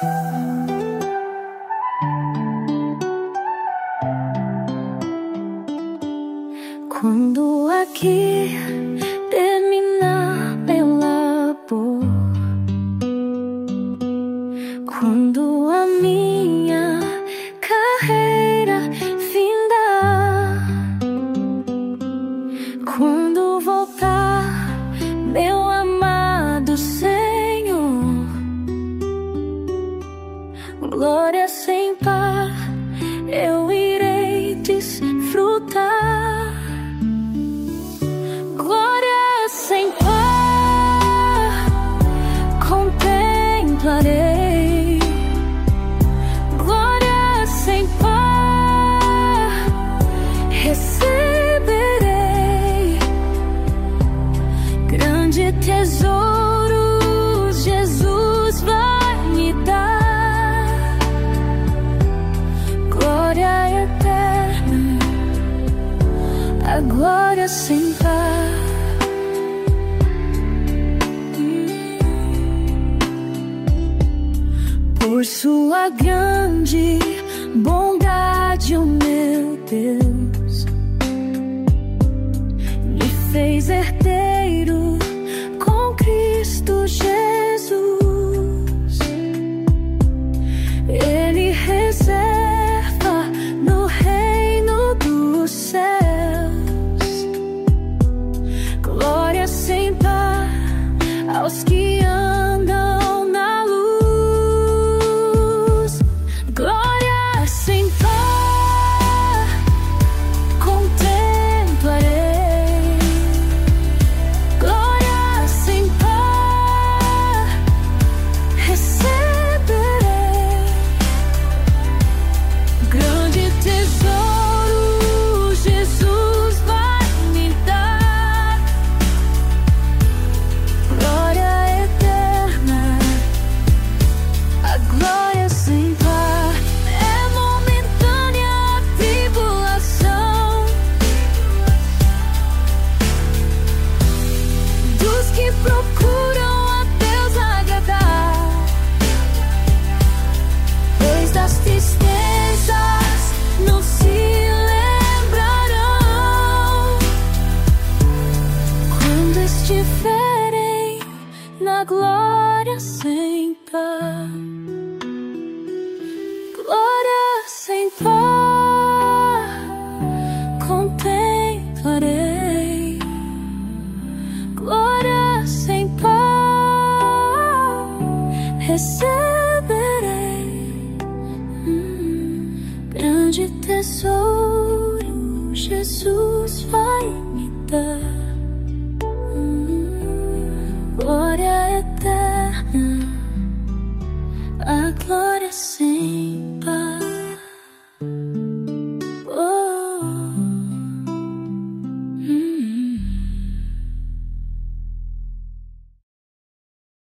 Quando aqui terminar meu labor, quando a minha carreira findar, quando voltar, meu amado Senhor, glória sem par eu irei desfrutar. Glória sem par contemplarei, glória sem par receberei. Grande tesouro Jesus vai me dar, glória eterna, a glória sem par. Por sua grande bondade, o meu Deus me fez herdeiro com Cristo Jesus. Ele reserva no reino dos céus glória sem par aos que andam na luz. Glória sem par contemplarei, glória sem par receberei. Grande tesouro Jesus vai me dar, glória eterna, a glória sem par. É momentânea a tribulação dos que procuram a Deus agradar, pois das tristezas não se lembrarão quando estiverem na glória sem par. Glória sem par contemplarei, glória sem par receberei. Grande tesouro Jesus vai me dar.